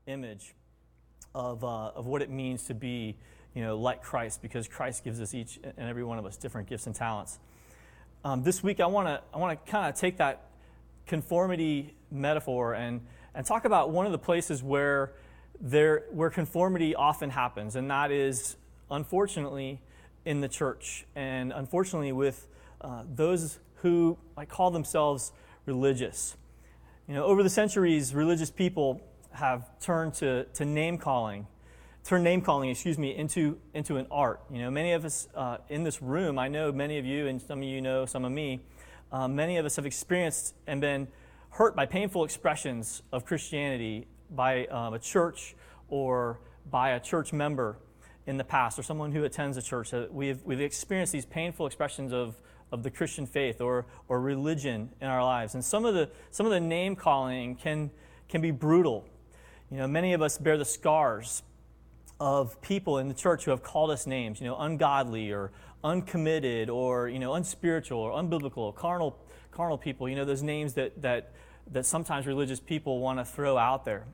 image of what it means to be, like Christ, because Christ gives us each and every one of us different gifts and talents. This week, I want to kind of take that conformity metaphor and talk about one of the places where conformity often happens, and that is, unfortunately, in the church, and unfortunately with those who call themselves religious. Over the centuries, religious people have turned to name calling into an art. Many of us in this room, I know many of you, and some of you know some of me, many of us have experienced and been hurt by painful expressions of Christianity by a church or by a church member in the past, or someone who attends a church. We've experienced these painful expressions of the Christian faith or religion in our lives, and some of the name calling can be brutal. Many of us bear the scars of people in the church who have called us names, ungodly or uncommitted or unspiritual or unbiblical or carnal people. Those names that sometimes religious people want to throw out there.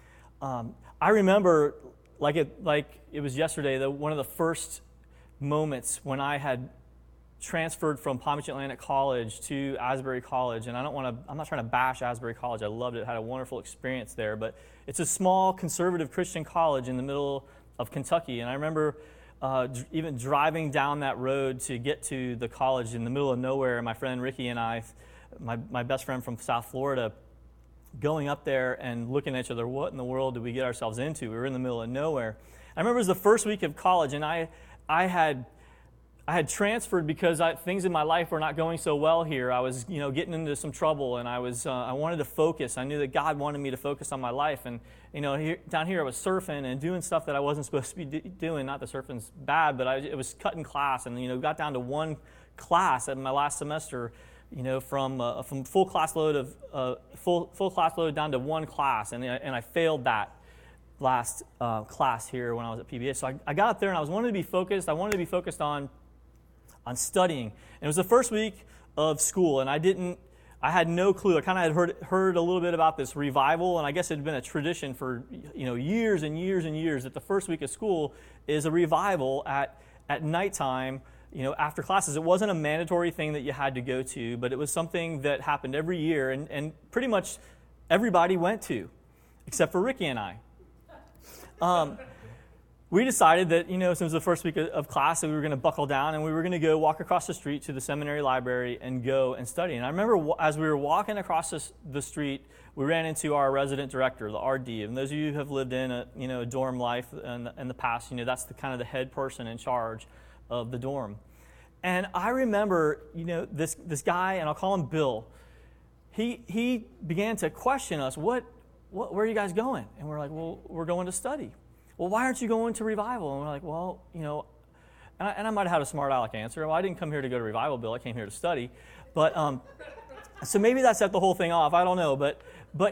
I remember, like it was yesterday, one of the first moments when I had transferred from Palm Beach Atlantic College to Asbury College, and I'm not trying to bash Asbury College. I loved it, had a wonderful experience there, but it's a small conservative Christian college in the middle of Kentucky, and I remember even driving down that road to get to the college in the middle of nowhere. My friend Ricky and I, my best friend from South Florida, going up there and looking at each other, what in the world did we get ourselves into? We were in the middle of nowhere. I remember it was the first week of college, and I had transferred because things in my life were not going so well here. I was, getting into some trouble, and I wanted to focus. I knew that God wanted me to focus on my life, and down here I was surfing and doing stuff that I wasn't supposed to be doing. Not that surfing's bad, but it was cutting class, and got down to one class at my last semester. From full class load down to one class, and I failed that last class here when I was at PBA. So I got up there and I wanted to be focused. I wanted to be focused on studying. And it was the first week of school, and I had no clue. I kind of had heard a little bit about this revival, and I guess it had been a tradition for years and years and years that the first week of school is a revival at nighttime. After classes. It wasn't a mandatory thing that you had to go to, but it was something that happened every year, and pretty much everybody went to, except for Ricky and I. We decided that, since it was the first week of class, that we were going to buckle down, and we were going to go walk across the street to the seminary library and go and study. And I remember as we were walking across the street, we ran into our resident director, the RD. And those of you who have lived in a dorm life in the past, that's the kind of the head person in charge of the dorm. And I remember, this guy, and I'll call him Bill, he began to question us, where are you guys going? And we're like, well, we're going to study. Well, why aren't you going to revival? And we're like, well, and I might have had a smart aleck answer. Well, I didn't come here to go to revival, Bill. I came here to study. But, so maybe that set the whole thing off. I don't know. But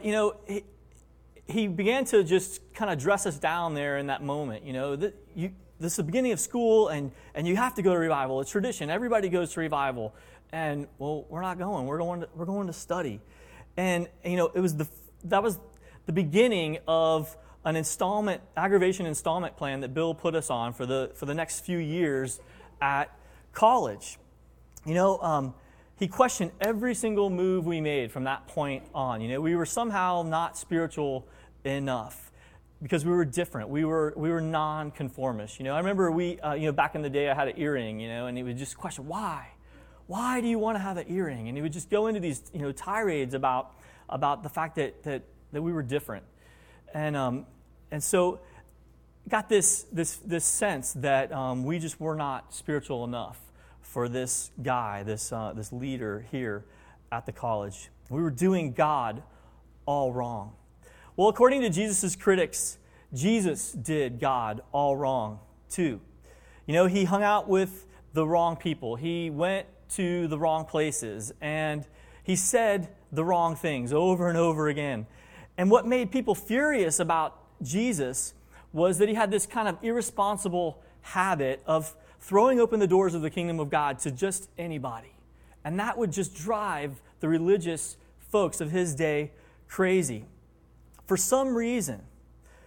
he began to just kind of dress us down there in that moment. This is the beginning of school, and you have to go to revival. It's tradition. Everybody goes to revival, and well, we're not going. We're going to study, and that was the beginning of an aggravation installment plan that Bill put us on for the next few years at college. He questioned every single move we made from that point on. We were somehow not spiritual enough, because we were different. We were non-conformist. I remember back in the day I had an earring, and he would just question, why? Why do you want to have an earring? And he would just go into these, tirades about the fact that we were different. And so got this sense that we just were not spiritual enough for this guy, this leader here at the college. We were doing God all wrong. Well, according to Jesus' critics, Jesus did God all wrong, too. He hung out with the wrong people. He went to the wrong places, and he said the wrong things over and over again. And what made people furious about Jesus was that he had this kind of irresponsible habit of throwing open the doors of the kingdom of God to just anybody. And that would just drive the religious folks of his day crazy. For some reason,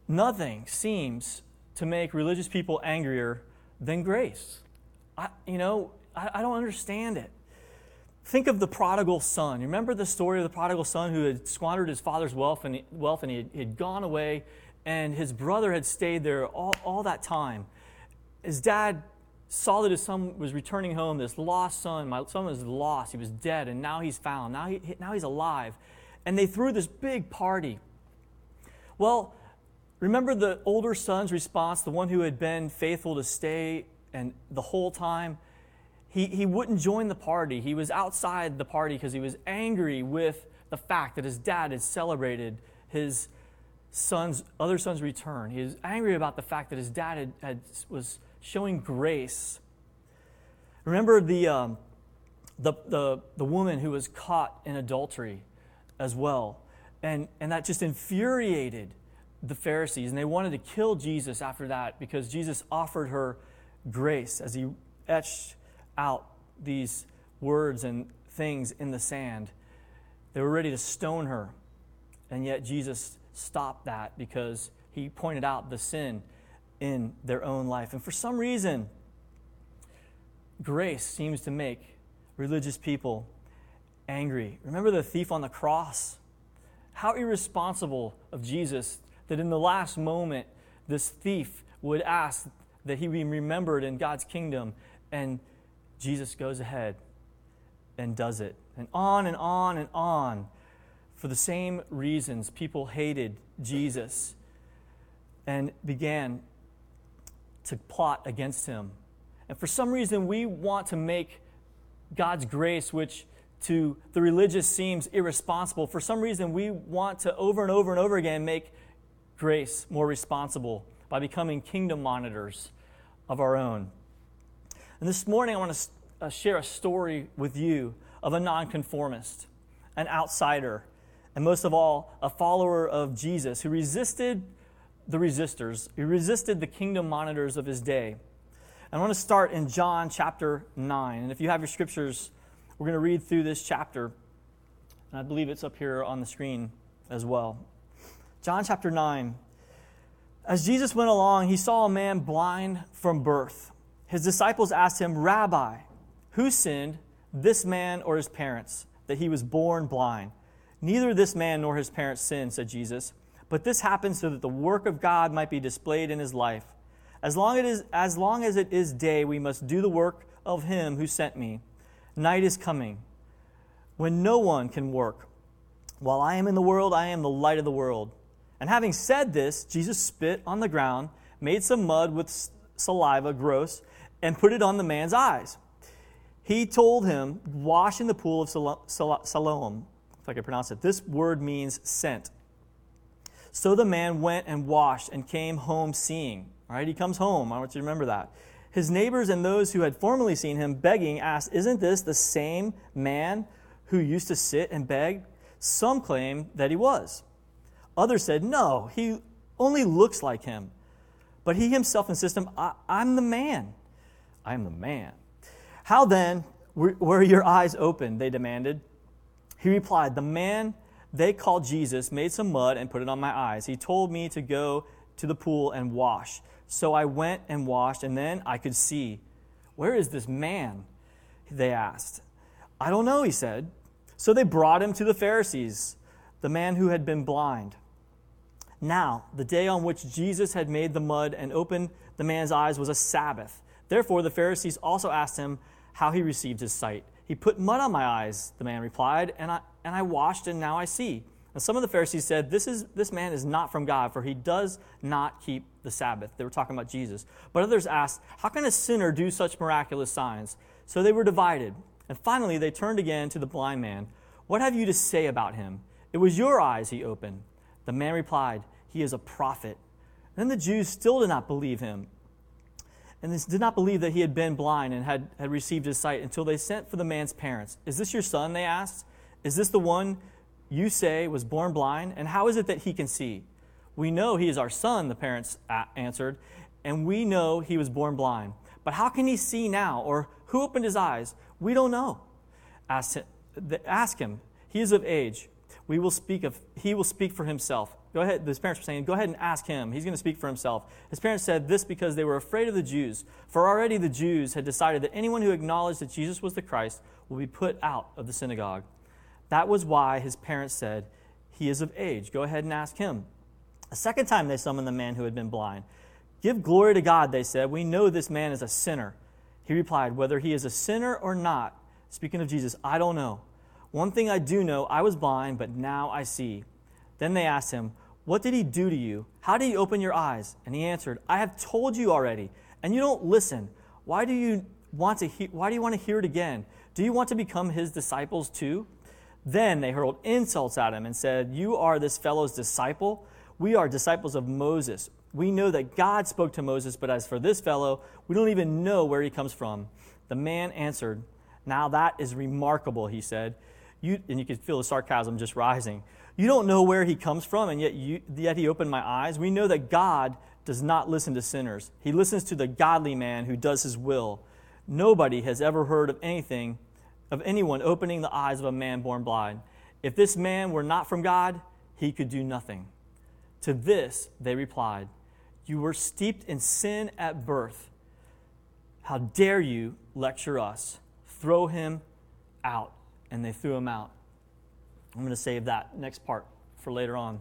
nothing seems to make religious people angrier than grace. I don't understand it. Think of the prodigal son. You remember the story of the prodigal son who had squandered his father's wealth and he had gone away, and his brother had stayed there all that time. His dad saw that his son was returning home, this lost son. My son was lost. He was dead, and now he's found. Now he's alive. And they threw this big party. Well, remember the older son's response, the one who had been faithful to stay and the whole time? He wouldn't join the party. He was outside the party because he was angry with the fact that his dad had celebrated his other son's return. He was angry about the fact that his dad was showing grace. Remember the woman who was caught in adultery as well. And that just infuriated the Pharisees. And they wanted to kill Jesus after that because Jesus offered her grace as he etched out these words and things in the sand. They were ready to stone her. And yet Jesus stopped that because he pointed out the sin in their own life. And for some reason, grace seems to make religious people angry. Remember the thief on the cross? How irresponsible of Jesus that in the last moment, this thief would ask that he be remembered in God's kingdom, and Jesus goes ahead and does it. And on and on and on. For the same reasons, people hated Jesus and began to plot against him. And for some reason, we want to make God's grace, which to the religious seems irresponsible, for some reason we want to over and over and over again make grace more responsible by becoming kingdom monitors of our own. And this morning I want to share a story with you of a nonconformist, an outsider, and most of all, a follower of Jesus who resisted the resistors. He resisted the kingdom monitors of his day. I want to start in John chapter 9. And if you have your scriptures, we're going to read through this chapter. And I believe it's up here on the screen as well. John chapter 9. As Jesus went along, he saw a man blind from birth. His disciples asked him, "Rabbi, who sinned, this man or his parents, that he was born blind?" "Neither this man nor his parents sinned," said Jesus. "But this happened so that the work of God might be displayed in his life. As long as it is day, we must do the work of him who sent me. Night is coming, when no one can work. While I am in the world, I am the light of the world." And having said this, Jesus spit on the ground, made some mud with saliva, gross, and put it on the man's eyes. He told him, "Wash in the pool of Siloam," if I can pronounce it. This word means sent. So the man went and washed and came home seeing. All right, he comes home. I want you to remember that. His neighbors and those who had formerly seen him begging asked, "Isn't this the same man who used to sit and beg?" Some claimed that he was. Others said, "No, he only looks like him." But he himself insisted, I'm the man. I am the man." "How then were your eyes opened?" they demanded. He replied, "The man they called Jesus made some mud and put it on my eyes. He told me to go to the pool and wash. So I went and washed, and then I could see." "Where is this man?" they asked. "I don't know," he said. So they brought him to the Pharisees, the man who had been blind. Now, the day on which Jesus had made the mud and opened the man's eyes was a Sabbath. Therefore, the Pharisees also asked him how he received his sight. "He put mud on my eyes," the man replied, and I washed, and now I see." And some of the Pharisees said, This man is not from God, for he does not keep the Sabbath." They were talking about Jesus. But others asked, "How can a sinner do such miraculous signs?" So they were divided. And finally, they turned again to the blind man. "What have you to say about him? It was your eyes he opened." The man replied, "He is a prophet." Then the Jews still did not believe him, and they did not believe that he had been blind and had received his sight until they sent for the man's parents. "Is this your son?" they asked. "Is this the one you say was born blind? And how is it that he can see?" "We know he is our son," the parents answered, "and we know he was born blind. But how can he see now? Or who opened his eyes? We don't know." Ask him. He is of age. He will speak for himself. Go ahead. His parents were saying, go ahead and ask him. He's going to speak for himself. His parents said this because they were afraid of the Jews. For already the Jews had decided that anyone who acknowledged that Jesus was the Christ will be put out of the synagogue. That was why his parents said, he is of age. Go ahead and ask him. A second time they summoned the man who had been blind. Give glory to God, they said. We know this man is a sinner. He replied, whether he is a sinner or not, speaking of Jesus, I don't know. One thing I do know, I was blind, but now I see. Then they asked him, what did he do to you? How did he open your eyes? And he answered, I have told you already, and you don't listen. Why do you want to hear it again? Do you want to become his disciples too? Then they hurled insults at him and said, you are this fellow's disciple? We are disciples of Moses. We know that God spoke to Moses, but as for this fellow, we don't even know where he comes from. The man answered, now that is remarkable, he said. And you could feel the sarcasm just rising. You don't know where he comes from, and yet he opened my eyes. We know that God does not listen to sinners. He listens to the godly man who does his will. Nobody has ever heard of anyone opening the eyes of a man born blind. If this man were not from God, he could do nothing. To this they replied, you were steeped in sin at birth. How dare you lecture us? Throw him out. And they threw him out. I'm going to save that next part for later on.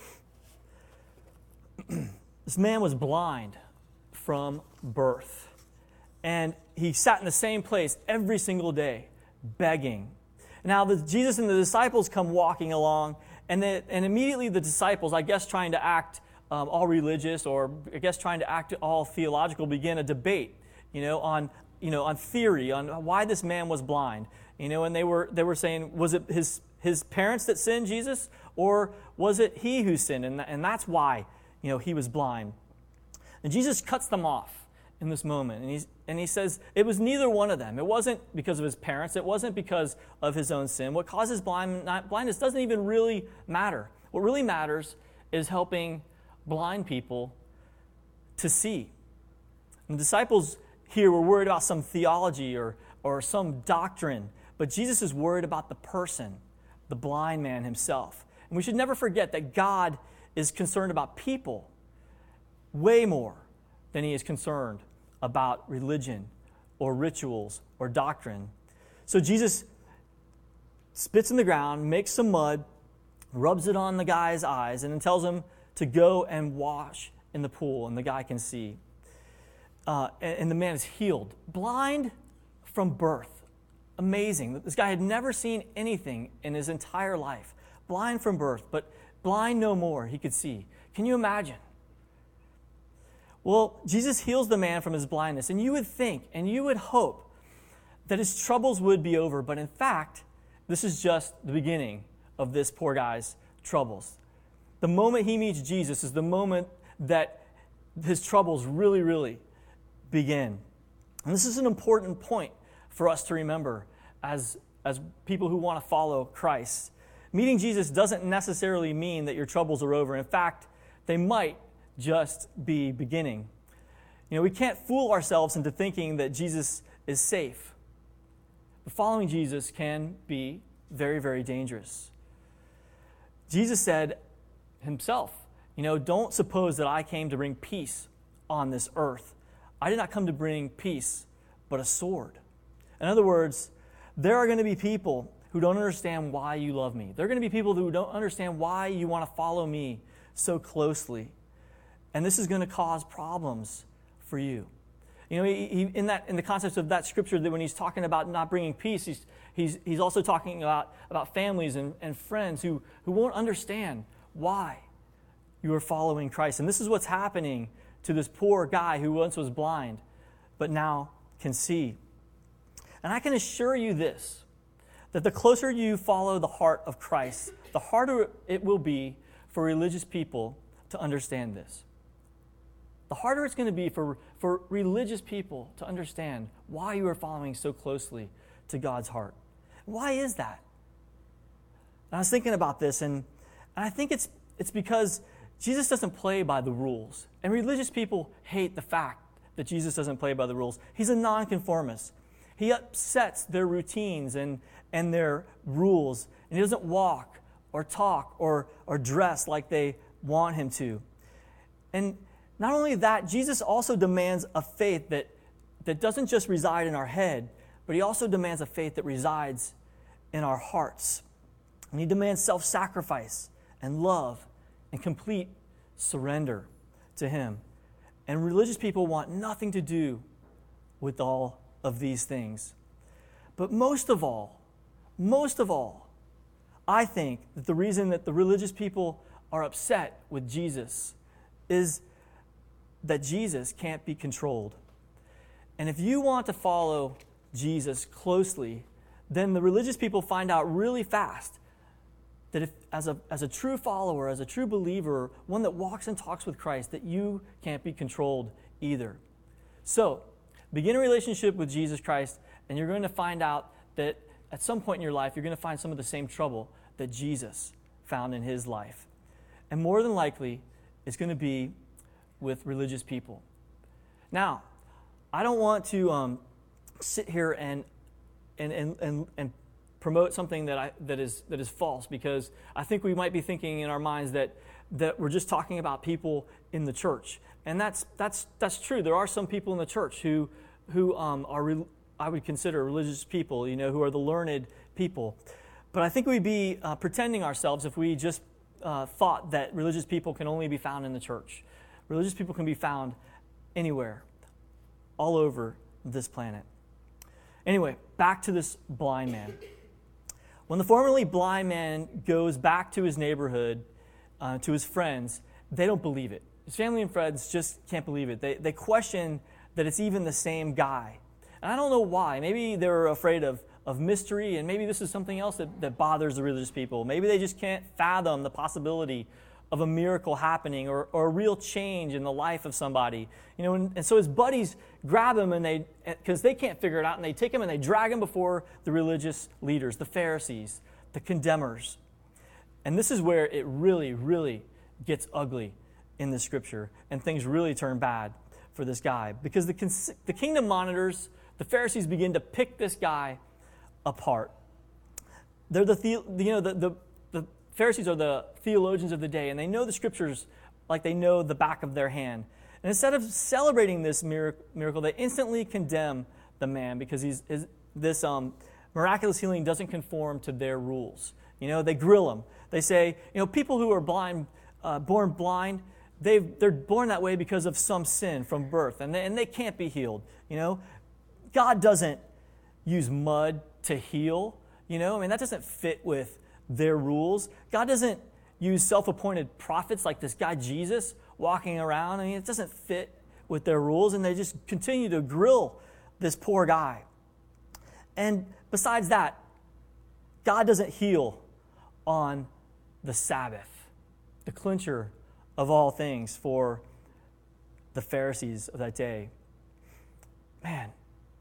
This man was blind from birth. And he sat in the same place every single day, begging. Now, Jesus and the disciples come walking along, and immediately the disciples, I guess trying to act all religious, or I guess trying to act all theological, begin a debate, on theory, on why this man was blind. And they were saying, was it his parents that sinned, Jesus, or was it he who sinned? And that's why, he was blind. And Jesus cuts them off in this moment, and he says it was neither one of them. It wasn't because of his parents. It wasn't because of his own sin. What causes blindness doesn't even really matter. What really matters is helping blind people to see. And the disciples here were worried about some theology or some doctrine, but Jesus is worried about the person, the blind man himself. And we should never forget that God is concerned about people way more than he is concerned about religion or rituals or doctrine. So Jesus spits in the ground, makes some mud, rubs it on the guy's eyes, and then tells him to go and wash in the pool, and the guy can see. And the man is healed. Blind from birth. Amazing. This guy had never seen anything in his entire life. Blind from birth, but blind no more. He could see. Can you imagine? Well, Jesus heals the man from his blindness, and you would think and you would hope that his troubles would be over, but in fact, this is just the beginning of this poor guy's troubles. The moment he meets Jesus is the moment that his troubles really, really begin. And this is an important point for us to remember as people who want to follow Christ. Meeting Jesus doesn't necessarily mean that your troubles are over. In fact, they might just be beginning. We can't fool ourselves into thinking that Jesus is safe. But following Jesus can be very, very dangerous. Jesus said himself, don't suppose that I came to bring peace on this earth. I did not come to bring peace, but a sword. In other words, there are going to be people who don't understand why you love me. There are going to be people who don't understand why you want to follow me so closely. And this is going to cause problems for you. In the context of that scripture, that when he's talking about not bringing peace, he's also talking about families and friends who won't understand why you are following Christ. And this is what's happening to this poor guy who once was blind, but now can see. And I can assure you this, that the closer you follow the heart of Christ, the harder it will be for religious people to understand this. The harder it's going to be for religious people to understand why you are following so closely to God's heart. Why is that? And I was thinking about this, and I think it's because Jesus doesn't play by the rules. And religious people hate the fact that Jesus doesn't play by the rules. He's a nonconformist. He upsets their routines and their rules. And he doesn't walk or talk or dress like they want him to. And not only that, Jesus also demands a faith that doesn't just reside in our head, but he also demands a faith that resides in our hearts. And he demands self-sacrifice and love and complete surrender to him. And religious people want nothing to do with all of these things. But most of all, I think that the reason that the religious people are upset with Jesus is that Jesus can't be controlled. And if you want to follow Jesus closely, then the religious people find out really fast that if, as a true follower, as a true believer, one that walks and talks with Christ, that you can't be controlled either. So, begin a relationship with Jesus Christ, and you're going to find out that at some point in your life, you're going to find some of the same trouble that Jesus found in his life. And more than likely, it's going to be with religious people. Now, I don't want to sit here and promote something that is false, because I think we might be thinking in our minds that we're just talking about people in the church, and that's true. There are some people in the church who are I would consider religious people, who are the learned people. But I think we'd be pretending ourselves if we just thought that religious people can only be found in the church. Religious people can be found anywhere, all over this planet. Anyway, back to this blind man. When the formerly blind man goes back to his neighborhood, to his friends, they don't believe it. His family and friends just can't believe it. They question that it's even the same guy. And I don't know why. Maybe they're afraid of mystery, and maybe this is something else that bothers the religious people. Maybe they just can't fathom the possibility of a miracle happening or a real change in the life of somebody. And so his buddies grab him, and because they can't figure it out, and they take him and they drag him before the religious leaders, the Pharisees, the condemners. And this is where it really, really gets ugly in the scripture, and things really turn bad for this guy. Because the kingdom monitors, the Pharisees, begin to pick this guy apart. They're the Pharisees are the theologians of the day, and they know the scriptures like they know the back of their hand. And instead of celebrating this miracle, they instantly condemn the man because this miraculous healing doesn't conform to their rules. They grill him. They say, people who are born blind, they're born that way because of some sin from birth, and they can't be healed. God doesn't use mud to heal. That doesn't fit with their rules. God doesn't use self-appointed prophets like this guy Jesus walking around. It doesn't fit with their rules, and they just continue to grill this poor guy. And besides that, God doesn't heal on the Sabbath, the clincher of all things for the Pharisees of that day. Man,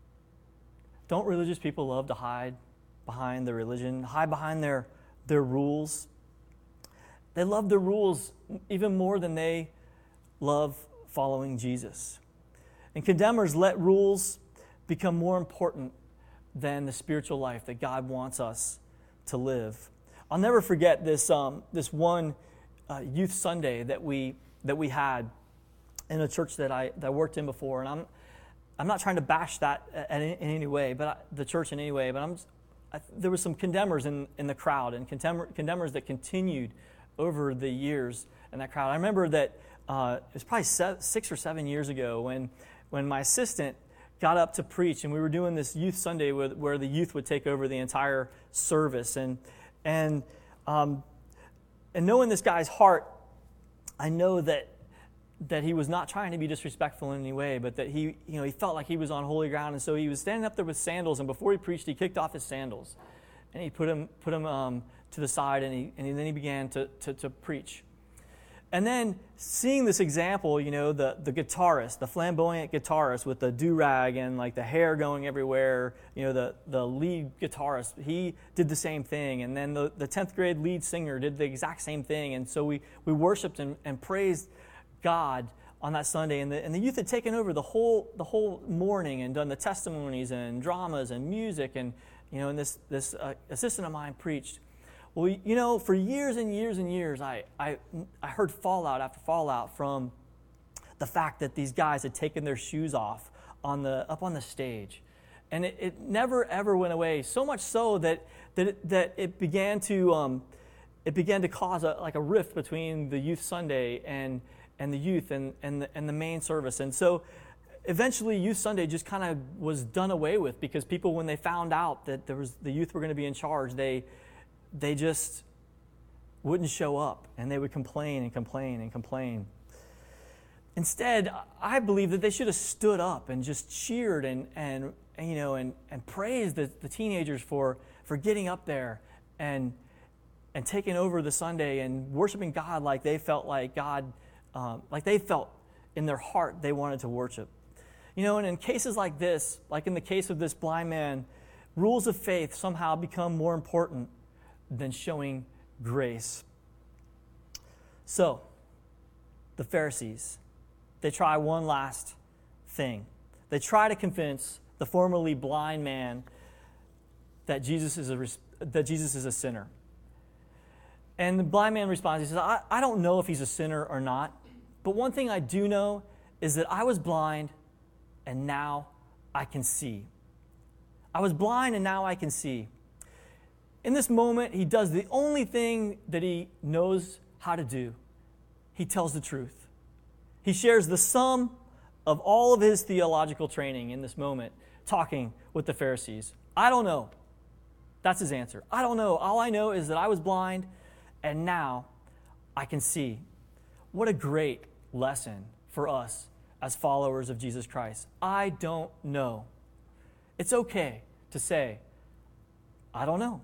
don't religious people love to hide behind their religion, hide behind their rules? They love the rules even more than they love following Jesus. And condemners let rules become more important than the spiritual life that God wants us to live. I'll never forget this one youth Sunday that we had in a church that I worked in before, and I'm not trying to bash that in any way, but the church in any way, but there were some condemners in the crowd, and condemners that continued over the years in that crowd. I remember that it was probably 6 or 7 years ago when my assistant got up to preach, and we were doing this youth Sunday where the youth would take over the entire service, and knowing this guy's heart, I know that he was not trying to be disrespectful in any way, but that he felt like he was on holy ground, and so he was standing up there with sandals, and before he preached, he kicked off his sandals, and he put him to the side, and then he began to preach. And then seeing this example, the guitarist, the flamboyant guitarist with the do-rag and like the hair going everywhere, the lead guitarist, he did the same thing. And then the 10th grade lead singer did the exact same thing. And so we worshiped and praised God on that Sunday. And the youth had taken over the whole morning and done the testimonies and dramas and music. And this assistant of mine preached. Well, you know, for years and years and years, I heard fallout after fallout from the fact that these guys had taken their shoes off up on the stage. And it never, ever went away, so much so that it began to cause a rift between the Youth Sunday and the youth and the main service. And so eventually Youth Sunday just kind of was done away with, because people, when they found out that the youth were going to be in charge, they just wouldn't show up, and they would complain and complain and complain. Instead, I believe that they should have stood up and just cheered and praised the teenagers for getting up there and taking over the Sunday and worshiping God like they felt like God, like they felt in their heart they wanted to worship. You know, and in cases like this, like in the case of this blind man, rules of faith somehow become more important than showing grace. So, the Pharisees, they try one last thing. They try to convince the formerly blind man that Jesus is a sinner. And the blind man responds, he says, I don't know if he's a sinner or not, but one thing I do know is that I was blind and now I can see. I was blind and now I can see. In this moment, he does the only thing that he knows how to do. He tells the truth. He shares the sum of all of his theological training in this moment, talking with the Pharisees. I don't know. That's his answer. I don't know. All I know is that I was blind and now I can see. What a great lesson for us as followers of Jesus Christ. I don't know. It's okay to say, I don't know.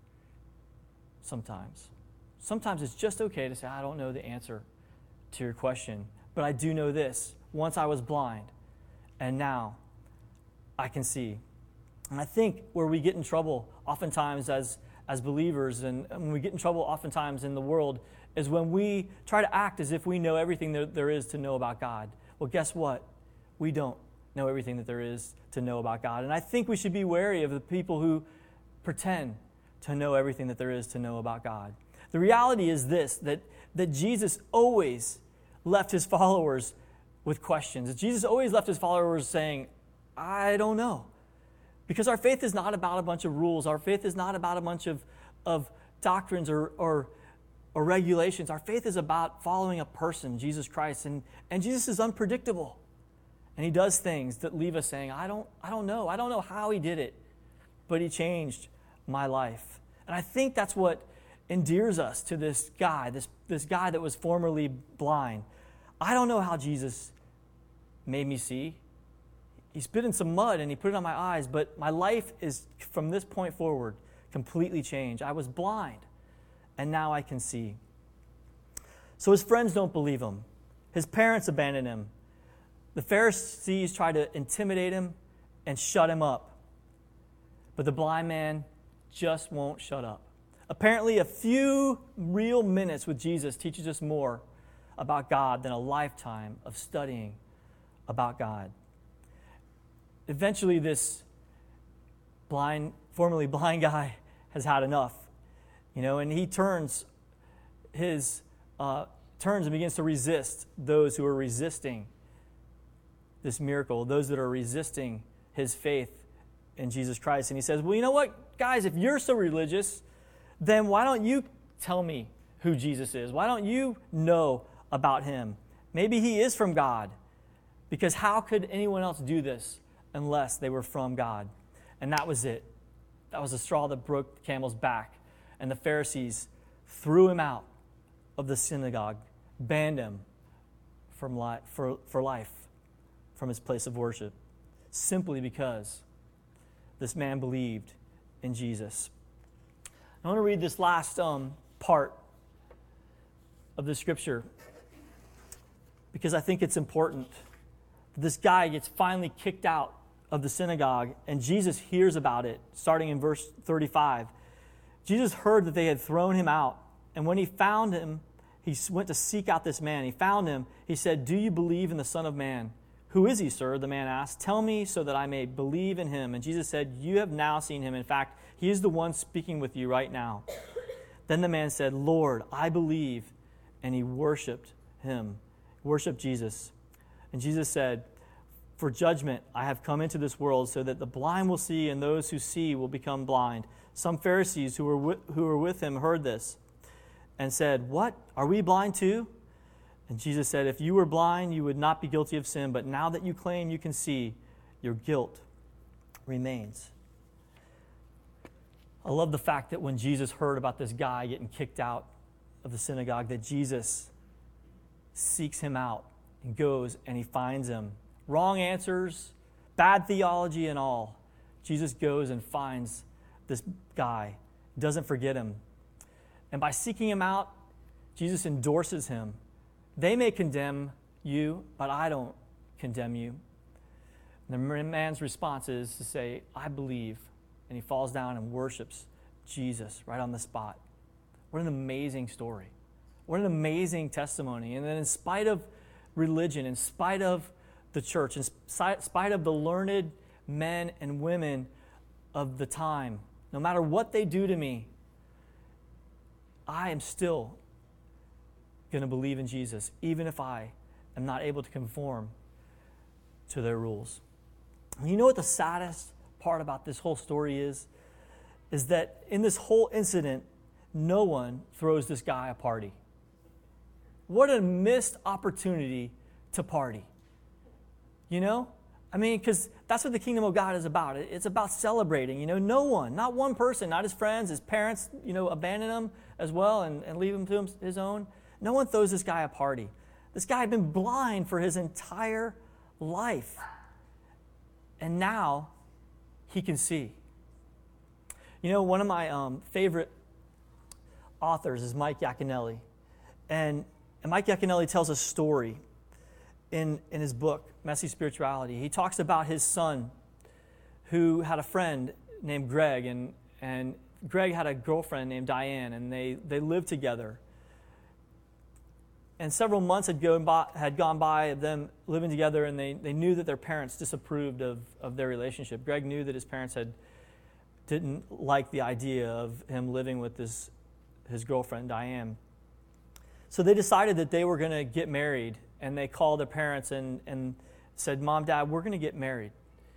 Sometimes it's just okay to say, I don't know the answer to your question, but I do know this. Once I was blind, and now I can see. And I think where we get in trouble oftentimes as believers, and when we get in trouble oftentimes in the world, is when we try to act as if we know everything that there is to know about God. Well, guess what? We don't know everything that there is to know about God. And I think we should be wary of the people who pretend to know everything that there is to know about God. The reality is this, that Jesus always left his followers with questions. Jesus always left his followers saying, I don't know. Because our faith is not about a bunch of rules. Our faith is not about a bunch of doctrines or regulations. Our faith is about following a person, Jesus Christ. And Jesus is unpredictable. And he does things that leave us saying, I don't know. I don't know how he did it, but he changed my life. And I think that's what endears us to this guy, this guy that was formerly blind. I don't know how Jesus made me see. He spit in some mud and he put it on my eyes, but my life is, from this point forward, completely changed. I was blind, and now I can see. So his friends don't believe him. His parents abandon him. The Pharisees try to intimidate him and shut him up. But the blind man just won't shut up. Apparently, a few real minutes with Jesus teaches us more about God than a lifetime of studying about God. Eventually, this formerly blind guy has had enough, and he turns and begins to resist those who are resisting this miracle, those that are resisting his faith in Jesus Christ. And he says, well, you know what, guys, if you're so religious, then why don't you tell me who Jesus is? Why don't you know about him? Maybe he is from God, because how could anyone else do this unless they were from God? And that was it. That was the straw that broke the camel's back. And the Pharisees threw him out of the synagogue, banned him for life from his place of worship, simply because this man believed in Jesus. I want to read this last part of the scripture because I think it's important. This guy gets finally kicked out of the synagogue, and Jesus hears about it, starting in verse 35. Jesus heard that they had thrown him out, and when he found him, he went to seek out this man. He found him. He said, "Do you believe in the Son of Man?" "Who is he, sir?" the man asked. "Tell me so that I may believe in him." And Jesus said, "You have now seen him. In fact, he is the one speaking with you right now." Then the man said, Lord, I believe. And he worshiped him, worshiped Jesus. And Jesus said, for judgment I have come into this world so that the blind will see and those who see will become blind. Some Pharisees who were with him heard this and said, what? Are we blind too? And Jesus said, if you were blind, you would not be guilty of sin, but now that you claim you can see, your guilt remains. I love the fact that when Jesus heard about this guy getting kicked out of the synagogue, that Jesus seeks him out and goes and he finds him. Wrong answers, bad theology and all. Jesus goes and finds this guy, doesn't forget him. And by seeking him out, Jesus endorses him. They may condemn you, but I don't condemn you. And the man's response is to say, I believe. And he falls down and worships Jesus right on the spot. What an amazing story. What an amazing testimony. And then in spite of religion, in spite of the church, in spite of the learned men and women of the time, no matter what they do to me, I am still going to believe in Jesus, even if I am not able to conform to their rules. And you know what the saddest part about this whole story is that in this whole incident, no one throws this guy a party. What a missed opportunity to party. You know? I mean, because that's what the kingdom of God is about. It's about celebrating. You know, no one, not one person, not his friends, his parents, you know, abandon him as well and leave him to his own. No one throws this guy a party. This guy had been blind for his entire life. And now he can see. You know, one of my favorite authors is Mike Yaconelli. And Mike Yaconelli tells a story in his book, Messy Spirituality. He talks about his son who had a friend named Greg, and Greg had a girlfriend named Diane, and they lived together. And several months had gone by of them living together, and they knew that their parents disapproved of their relationship. Greg knew that his parents didn't like the idea of him living with his girlfriend, Diane. So they decided that they were going to get married, and they called their parents and said, Mom, Dad, we're going to get married.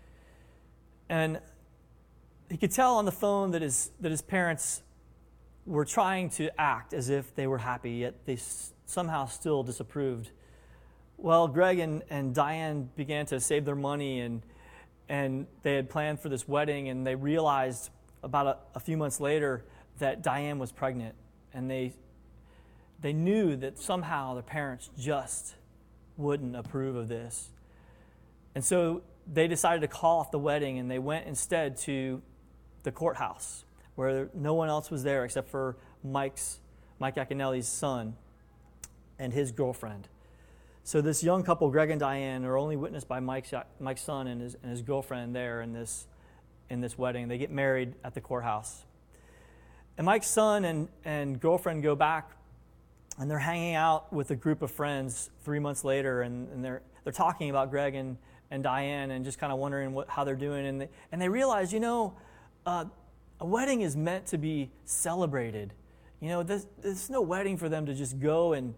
And he could tell on the phone that his parents were trying to act as if they were happy, yet they somehow still disapproved. Well, Greg and Diane began to save their money, and they had planned for this wedding, and they realized about a few months later that Diane was pregnant, and they knew that somehow their parents just wouldn't approve of this. And so they decided to call off the wedding, and they went instead to the courthouse where no one else was there except for Mike Yaconelli's son and his girlfriend. So this young couple, Greg and Diane, are only witnessed by Mike's son and his girlfriend there in this wedding. They get married at the courthouse. And Mike's son and girlfriend go back, and they're hanging out with a group of friends 3 months later, and they're talking about Greg and Diane and just kind of wondering how they're doing. And they realize, you know, a wedding is meant to be celebrated. You know, there's no wedding for them to just go and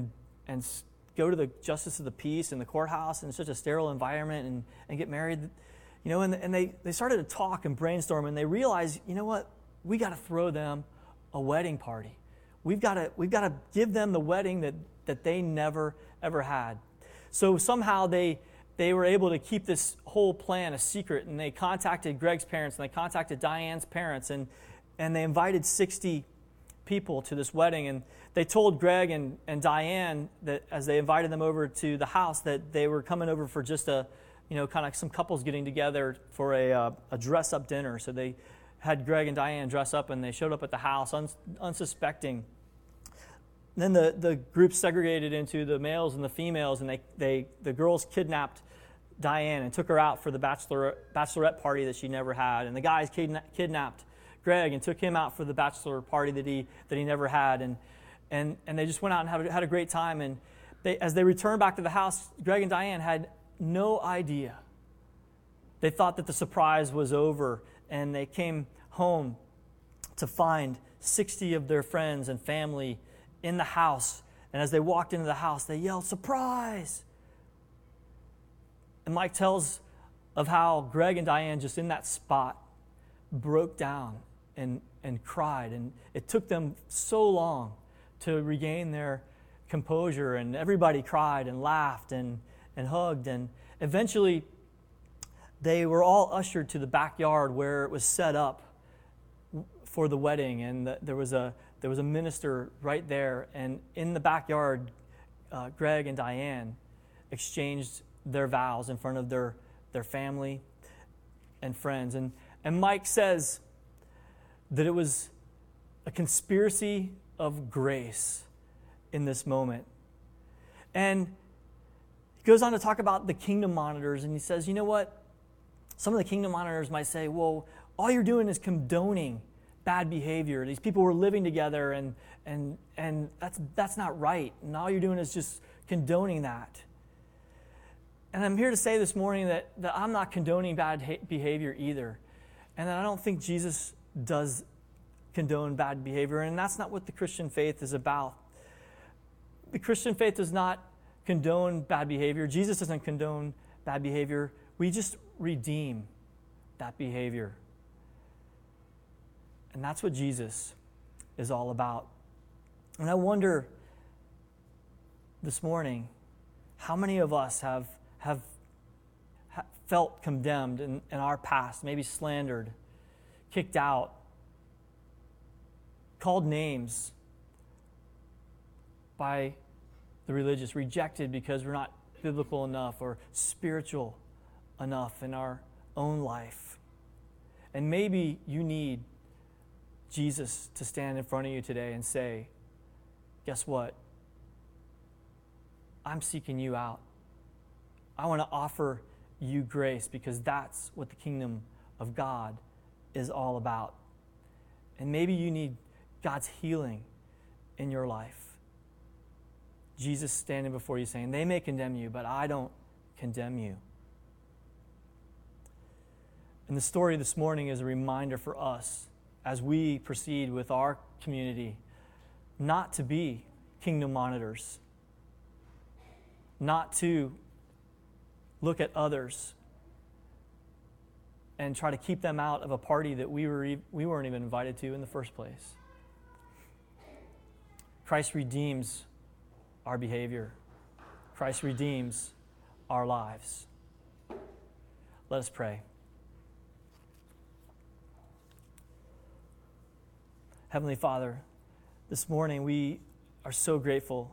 go to the justice of the peace in the courthouse in such a sterile environment and get married. You know, and they started to talk and brainstorm, and they realized, you know what, we got to throw them a wedding party. We've got to give them the wedding that they never ever had. So somehow they were able to keep this whole plan a secret, and they contacted Greg's parents and they contacted Diane's parents, and they invited 60 people to this wedding, and they told Greg and Diane that as they invited them over to the house that they were coming over for just kind of some couples getting together for a dress-up dinner. So they had Greg and Diane dress up, and they showed up at the house unsuspecting. And then the group segregated into the males and the females, and the girls kidnapped Diane and took her out for the bachelorette party that she never had, and the guys kidnapped Greg and took him out for the bachelor party that he never had, and they just went out and had a great time. And as they returned back to the house, Greg and Diane had no idea. They thought that the surprise was over, and they came home to find 60 of their friends and family in the house. And as they walked into the house, they yelled, "Surprise!" And Mike tells of how Greg and Diane, just in that spot, broke down and cried. And it took them so long to regain their composure. And everybody cried and laughed and hugged. And eventually, they were all ushered to the backyard where it was set up for the wedding. And there was a minister right there. And in the backyard, Greg and Diane exchanged their vows in front of their family and friends. And Mike says that it was a conspiracy of grace in this moment. And he goes on to talk about the kingdom monitors, and he says, you know what? Some of the kingdom monitors might say, well, all you're doing is condoning bad behavior. These people were living together, and that's not right. And all you're doing is just condoning that. And I'm here to say this morning that I'm not condoning bad behavior either. And that I don't think Jesus does condone bad behavior. And that's not what the Christian faith is about. The Christian faith does not condone bad behavior. Jesus doesn't condone bad behavior. We just redeem that behavior. And that's what Jesus is all about. And I wonder this morning, how many of us have felt condemned in our past, maybe slandered, kicked out, called names by the religious, rejected because we're not biblical enough or spiritual enough in our own life. And maybe you need Jesus to stand in front of you today and say, guess what? I'm seeking you out. I want to offer you grace because that's what the kingdom of God is all about. And maybe you need God's healing in your life. Jesus standing before you saying, they may condemn you, but I don't condemn you. And the story this morning is a reminder for us as we proceed with our community not to be kingdom monitors, not to look at others and try to keep them out of a party that we weren't even invited to in the first place. Christ redeems our behavior. Christ redeems our lives. Let us pray. Heavenly Father, this morning we are so grateful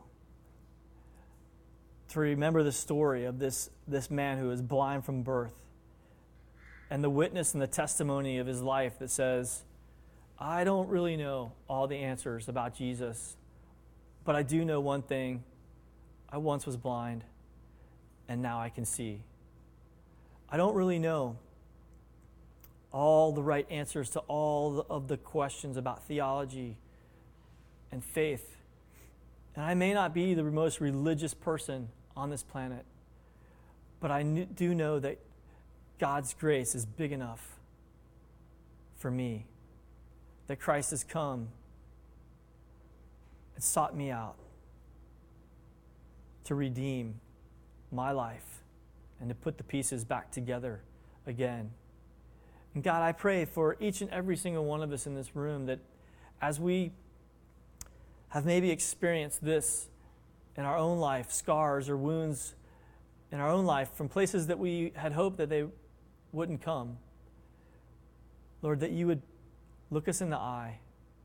to remember the story of this man who is blind from birth and the witness and the testimony of his life that says, I don't really know all the answers about Jesus, but I do know one thing. I once was blind, and now I can see. I don't really know all the right answers to all of the questions about theology and faith. And I may not be the most religious person on this planet, but I do know that God's grace is big enough for me, that Christ has come and sought me out to redeem my life and to put the pieces back together again. And God, I pray for each and every single one of us in this room that as we have maybe experienced this in our own life, scars or wounds in our own life from places that we had hoped that they wouldn't come, Lord, that you would look us in the eye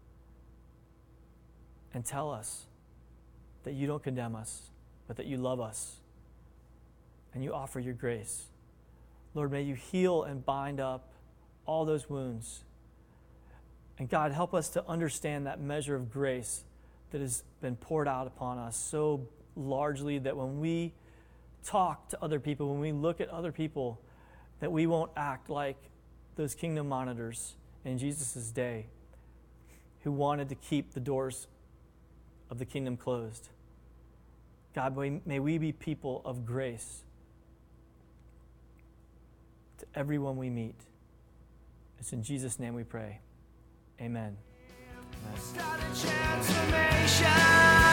and tell us that you don't condemn us, but that you love us and you offer your grace. Lord, may you heal and bind up all those wounds. And God, help us to understand that measure of grace that has been poured out upon us so largely that when we talk to other people, when we look at other people, that we won't act like those kingdom monitors in Jesus' day who wanted to keep the doors of the kingdom closed. God, may we be people of grace to everyone we meet. It's in Jesus' name we pray. Amen. Start a transformation.